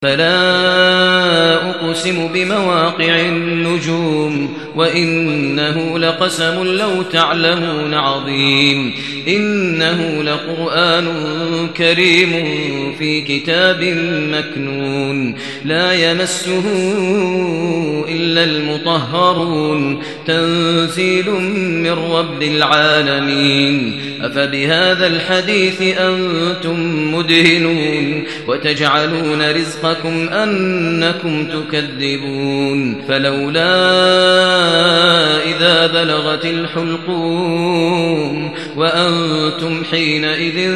فلا أقسم بمواقع النجوم وإنه لقسم لو تعلمون عظيم إنه لقرآن كريم في كتاب مكنون لا يمسه إلا المطهرون تنزيل من رب العالمين أفبهذا الحديث أنتم مدهنون وتجعلون رزقكم أنكم تكذبون فلولا إذا بلغت الحلقوم وأنتم حينئذ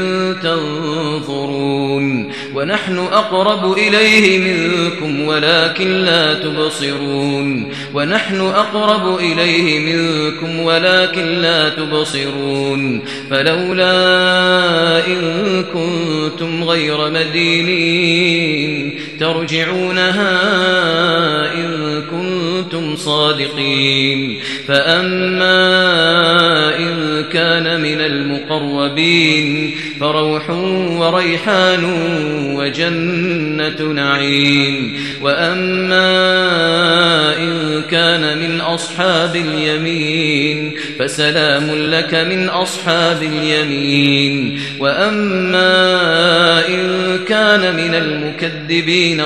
تنظرون ونحن أقرب إليه منكم ولكن لا تبصرون ونحن أقرب إليه منكم ولكن لا تبصرون فلولا إن كنتم غير مدينين ترجعونها إن كنتم صادقين فأما إن كان من المقربين فروح وريحان وجنة نعيم وأما إن كان من أصحاب اليمين فسلام لك من أصحاب اليمين وأما إن كان من المكذبين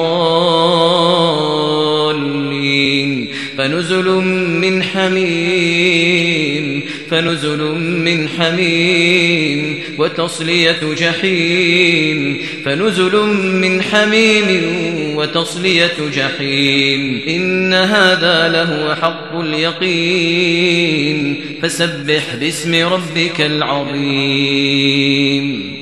الضالين فنزل من حميم وتصلية جحيم وتصلية جحيم إن هذا لهو حق اليقين فسبح باسم ربك العظيم